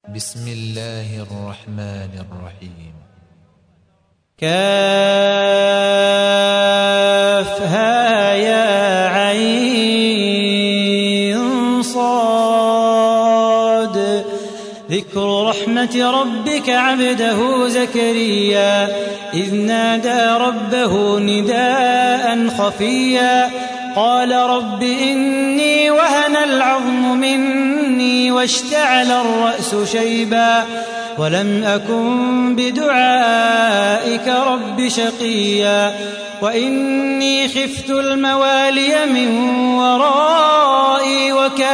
بسم الله الرحمن الرحيم. كافها يا عين صاد. ذكر رحمة ربك عبده زكريا إذ نادى ربه نداء خفيا قال رب إني وهن العظم مني واشتعل الرأس شيبا ولم أكن بدعائك رب شقيا وإني خفت الموالي من ورائي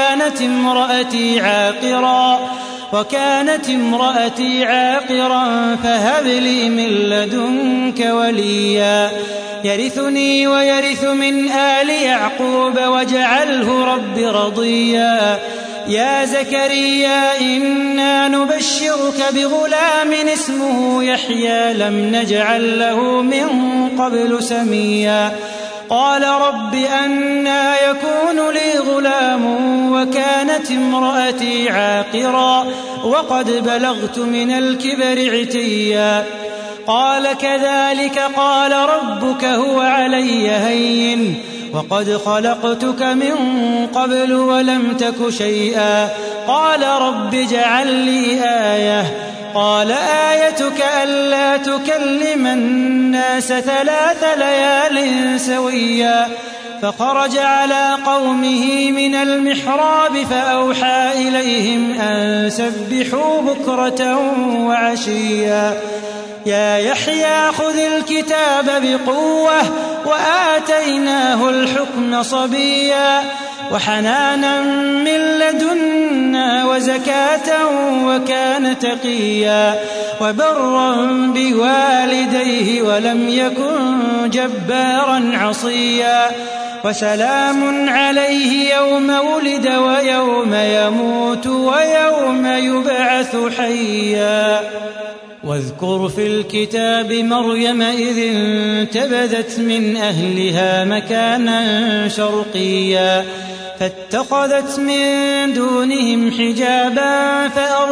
وكانت امرأتي عاقرا فهب لي من لدنك وليا يرثني ويرث من آل يعقوب واجعله رب رضيا. يا زكريا إنا نبشرك بغلام اسمه يحيى لم نجعل له من قبل سميا قال رب أنى يكون لي غلام وكانت امرأتي عاقرا وقد بلغت من الكبر عتيا قال كذلك قال ربك هو علي هين وقد خلقتك من قبل ولم تك شيئا قال رب اجعل لي آية قال آيتك ألا تكلم الناس 3 ليال سويا فخرج على قومه من المحراب فأوحى إليهم أن سبحوا بكرة وعشيا يا يحيى خذ الكتاب بقوة وآتيناه الحكم صبيا وحنانا من لدنا وزكاة وكان تقيا وبرا بوالديه ولم يكن جبارا عصيا وسلام عليه يوم ولد ويوم يموت ويوم يبعث حيا. واذكر في الكتاب مريم إذ انتبذت من أهلها مكانا شرقيا فاتخذت من دونهم حجابا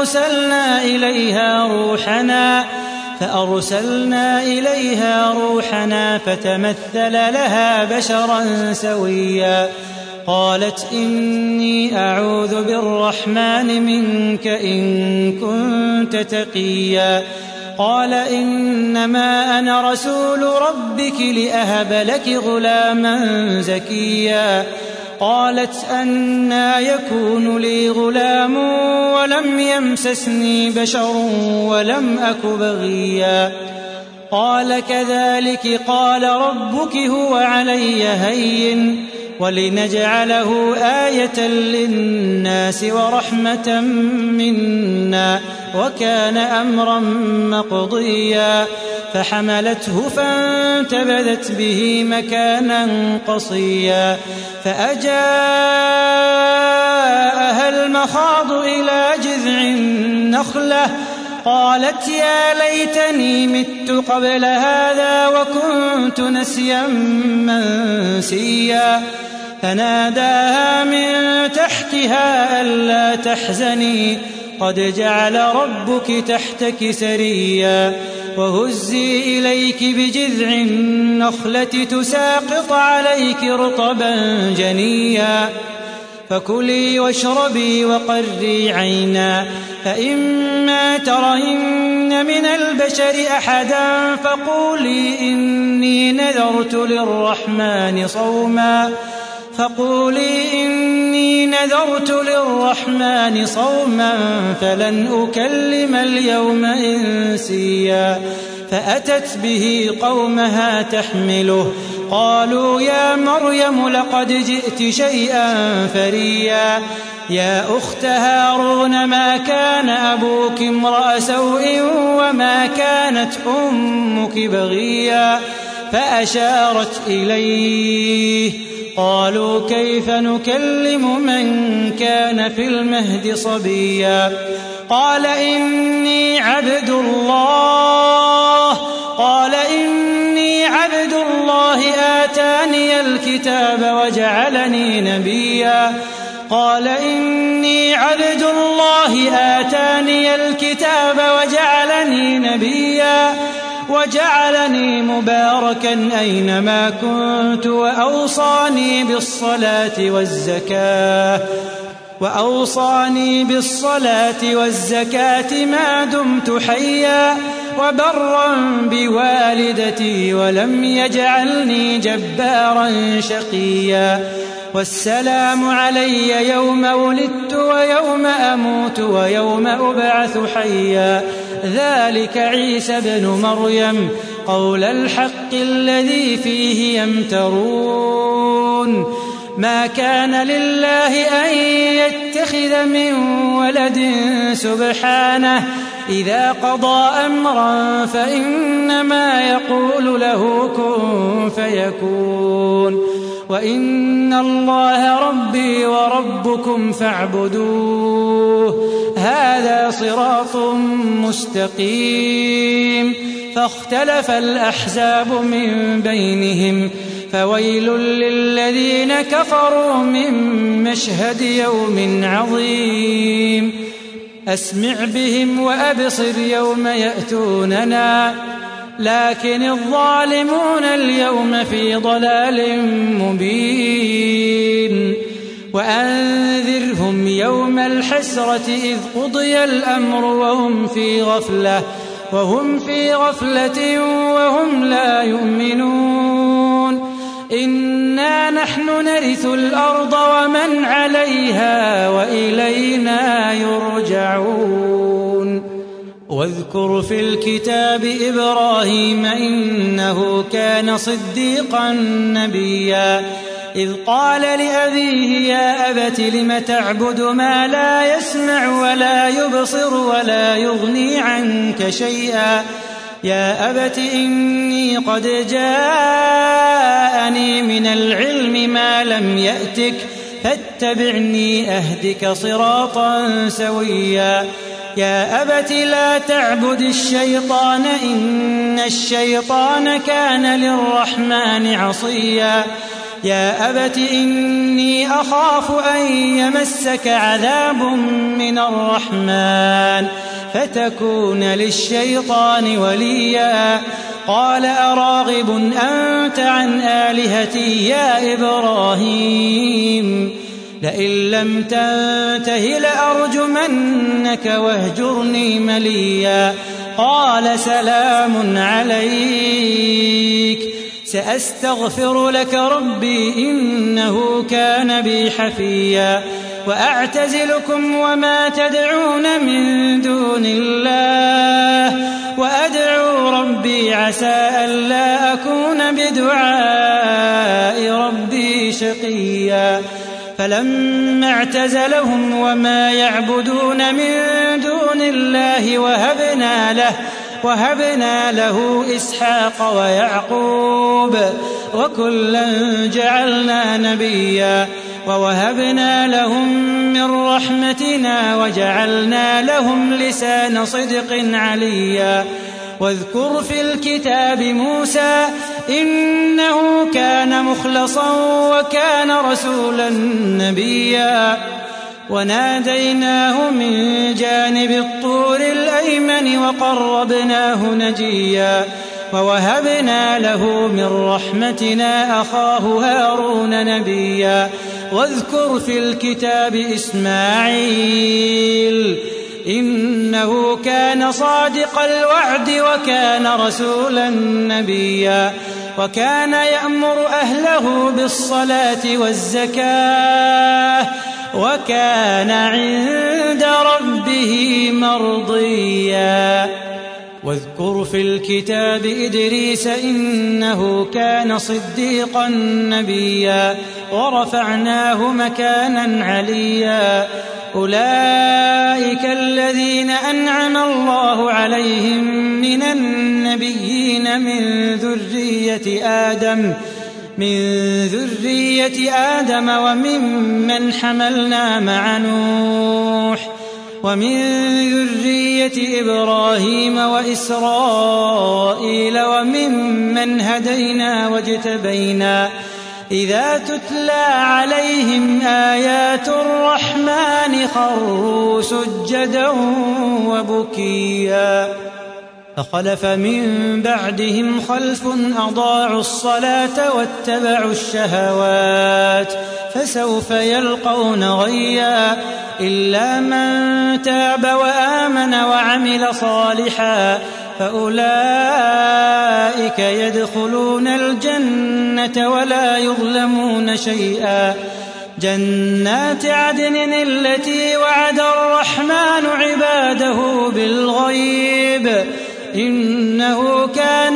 فأرسلنا إليها روحنا فتمثل لها بشرا سويا قالت إني أعوذ بالرحمن منك إن كنت تقيا قال إنما أنا رسول ربك لأهب لك غلاما زكيا قالت أنى يكون لي غلام ولم يمسسني بشر ولم أك بغيا قال كذلك قال ربك هو علي هين ولنجعله آية للناس ورحمة منا وكان أمرا مقضيا فحملته فانتبذت به مكانا قصيا فأجاءها المخاض إلى جذع النخلة قالت يا ليتني مت قبل هذا وكنت نسيا منسيا فناداها من تحتها ألا تحزني قد جعل ربك تحتك سريا وهزي إليك بجذع النخلة تساقط عليك رطبا جنيا فكلي واشربي وقري عينا فإما ترين من البشر أحدا فقولي إني نذرت للرحمن صوما فلن أكلم اليوم إنسيا فأتت به قومها تحمله قالوا يا مريم لقد جئت شيئا فريا يا أخت هارون ما كان أبوك امرأ سوء وما كانت أمك بغيا فأشارت إليه قالوا كيف نكلم من كان في المهد صبيا قال إني عبد الله آتاني الكتاب وجعلني نبيا قال إني عبد الله آتاني الكتاب وجعلني نبيا وجعلني مباركا أينما كنت وأوصاني بالصلاة والزكاة ما دمت حيا وبرا بوالدتي ولم يجعلني جبارا شقيا والسلام علي يوم ولدت ويوم أموت ويوم أبعث حيا ذلك عيسى ابن مريم قول الحق الذي فيه يمترون ما كان لله أن يتخذ من ولد سبحانه إذا قضى أمرا فإنما يقول له كن فيكون وإن الله ربي وربكم فاعبدوه هذا صراط مستقيم فاختلف الأحزاب من بينهم فويل للذين كفروا من مشهد يوم عظيم أسمع بهم وأبصر يوم يأتوننا لكن الظالمون اليوم في ضلال مبين وأنذرهم يوم الحسرة إذ قضي الأمر وهم في غفلة وهم لا يؤمنون إنا نحن نرث الأرض ومن عليها وإلينا يرجعون واذكر في الكتاب إبراهيم إنه كان صديقا نبيا إذ قال لأبيه يا أبت لم تعبد ما لا يسمع ولا يبصر ولا يغني عنك شيئا يا أبت إني قد جاءني من العلم ما لم يأتك فاتبعني أهدك صراطا سويا يا أبت لا تعبد الشيطان إن الشيطان كان للرحمن عصيا يا أبت إني أخاف أن يمسك عذاب من الرحمن فتكون للشيطان وليا قال أراغب أنت عن آلهتي يا إبراهيم لئن لم تنته لأرجمنك واهجرني مليا قال سلام عليك سأستغفر لك ربي إنه كان بي حفيا وأعتزلكم وما تدعون من دون الله وأدعو ربي عسى ألا أكون بدعاء ربي شقيا فلما اعتزلهم وما يعبدون من دون الله وهبنا له إسحاق ويعقوب وكلا جعلنا نبيا ووهبنا لهم من رحمتنا وجعلنا لهم لسان صدق عليا واذكر في الكتاب موسى إنه كان مخلصا وكان رسولا نبيا وناديناه من جانب الطور الأيمن وقربناه نجيا ووهبنا له من رحمتنا أخاه هارون نبيا واذكر في الكتاب إسماعيل إنه كان صادق الوعد وكان رسولا نبيا وكان يأمر أهله بالصلاة والزكاة وكان عند ربه مرضيا واذكر في الكتاب إدريس إنه كان صديقا نبيا ورفعناه مكانا عليا أولئك الذين أنعم الله عليهم من النبيين من ذرية آدم وممن حملنا مع نوح ومن ذرية إبراهيم وإسرائيل وممن هدينا واجتبينا إذا تتلى عليهم آيات الرحمن خروا سجدا وبكيا فخلف من بعدهم خلف أضاعوا الصلاة واتبعوا الشهوات فسوف يلقون غيا إلا من تاب وآمن وعمل صالحا فأولئك يدخلون الجنة ولا يظلمون شيئا جنات عدن التي وعد الرحمن عباده بالغيب إنه كان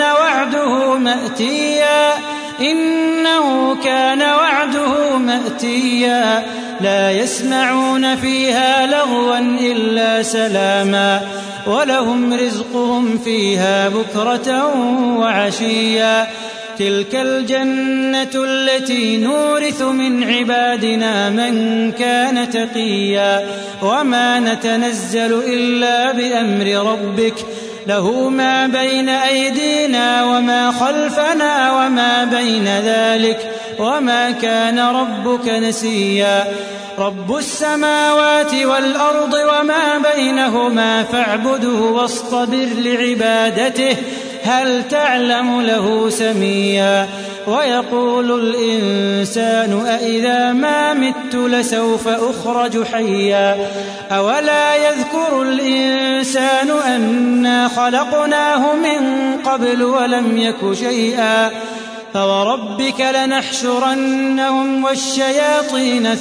وعده مأتيا لا يسمعون فيها لغوا إلا سلاما ولهم رزقهم فيها بكرة وعشيا تلك الجنة التي نورث من عبادنا من كان تقيا وما نتنزل إلا بأمر ربك له ما بين أيدينا وما خلفنا وما بين ذلك وما كان ربك نسيا رب السماوات والأرض وما بينهما فاعبده واصطبر لعبادته هل تعلم له سميا ويقول الإنسان أإذا ما مت لسوف أخرج حيا أولا يذكر الإنسان أنا خلقناه من قبل ولم يك شيئا فوربك لنحشرنهم والشياطين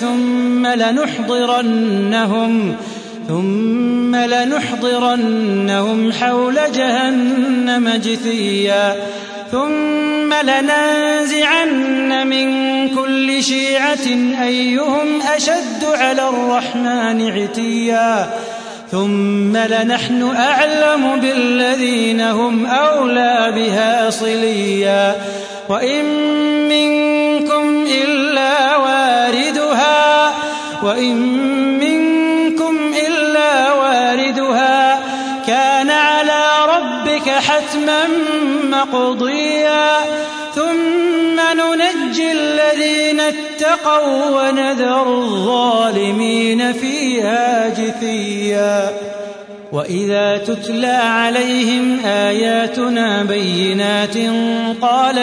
ثم لنحضرنهم حول جهنم جثيا ثم لننزعن من كل شيعة أيهم أشد على الرحمن عتيا ثم لنحن أعلم بالذين هم أولى بها صليا وإن منكم إلا واردها كان على ربك حتما مقضيا ثم ننجي الذين اتقوا ونذر الظالمين فيها جثيا وإذا تتلى عليهم آياتنا بينات قال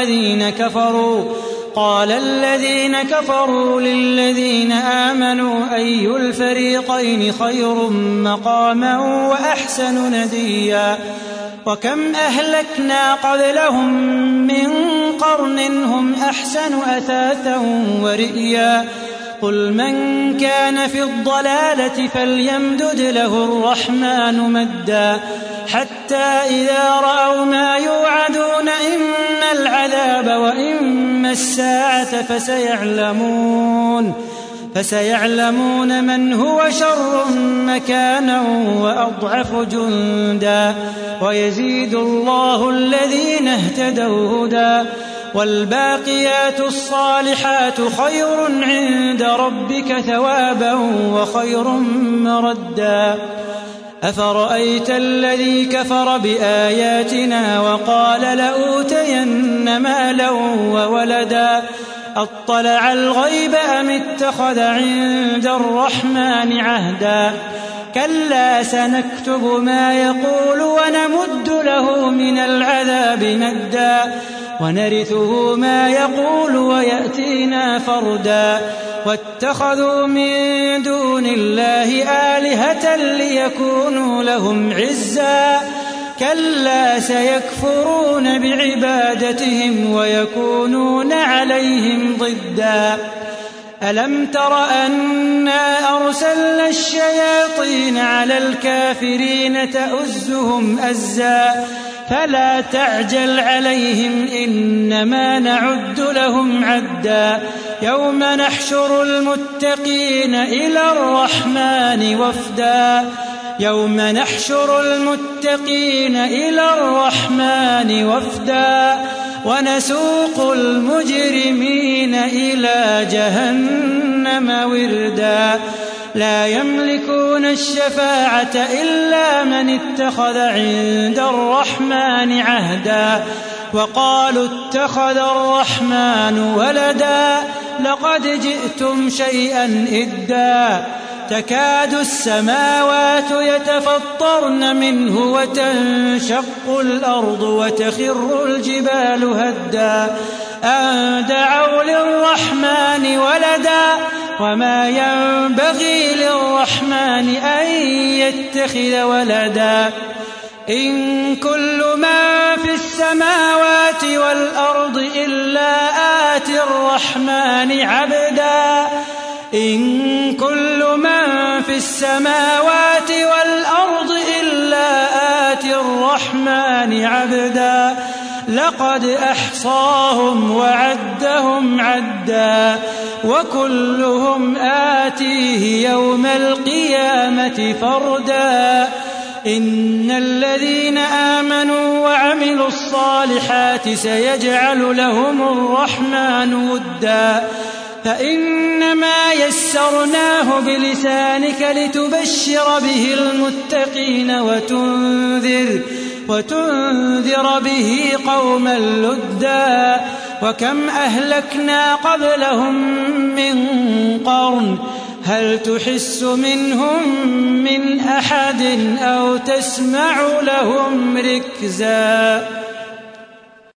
الذين كفروا للذين آمنوا أي الفريقين خير مقاما وأحسن نديا وكم أهلكنا قبلهم من قرن هم أحسن أثاثا ورئيا قل من كان في الضلالة فليمدد له الرحمن مدا حتى إذا رأوا ما يوعدون إما العذاب وإما الساعة فسيعلمون من هو شر مكانا وأضعف جندا ويزيد الله الذين اهتدوا هدى والباقيات الصالحات خير عند ربك ثوابا وخير مردا أفرأيت الذي كفر بآياتنا وقال لأوتين مالا وولدا أطلع الغيب أم اتخذ عند الرحمن عهدا كلا سنكتب ما يقول ونمد له من العذاب مدا ونرثه ما يقول ويأتينا فردا واتخذوا من دون الله آلهة ليكونوا لهم عزا كلا سيكفرون بعبادتهم ويكونون عليهم ضدا ألم تر أنا أرسلنا الشياطين على الكافرين تؤزهم أزا فلا تعجل عليهم إنما نعد لهم عدا يوم نحشر المتقين إلى الرحمن وفدا ونسوق المجرمين إلى جهنم وردا لا يملكون الشفاعة إلا من اتخذ عند الرحمن عهدا وقالوا اتخذ الرحمن ولدا لقد جئتم شيئا إدا تكاد السماوات يتفطرن منه وتنشق الأرض وتخر الجبال هدا أن دعوا للرحمن ولدا وما ينبغي للرحمن أن يتخذ ولدا إن كل من في السماوات والأرض إلا آتي الرحمن عبدا إن كل من في السماوات والأرض إلا آتي الرحمن عبدا لقد أحصاهم وعدهم عدا وكلهم آتيه يوم القيامة فردا إن الذين آمنوا وعملوا الصالحات سيجعل لهم الرحمن ودا فإنما يسرناه بلسانك لتبشر به المتقين وتنذر به قوما لدا وكم أهلكنا قبلهم من قرن هل تحس منهم من أحد أو تسمع لهم ركزا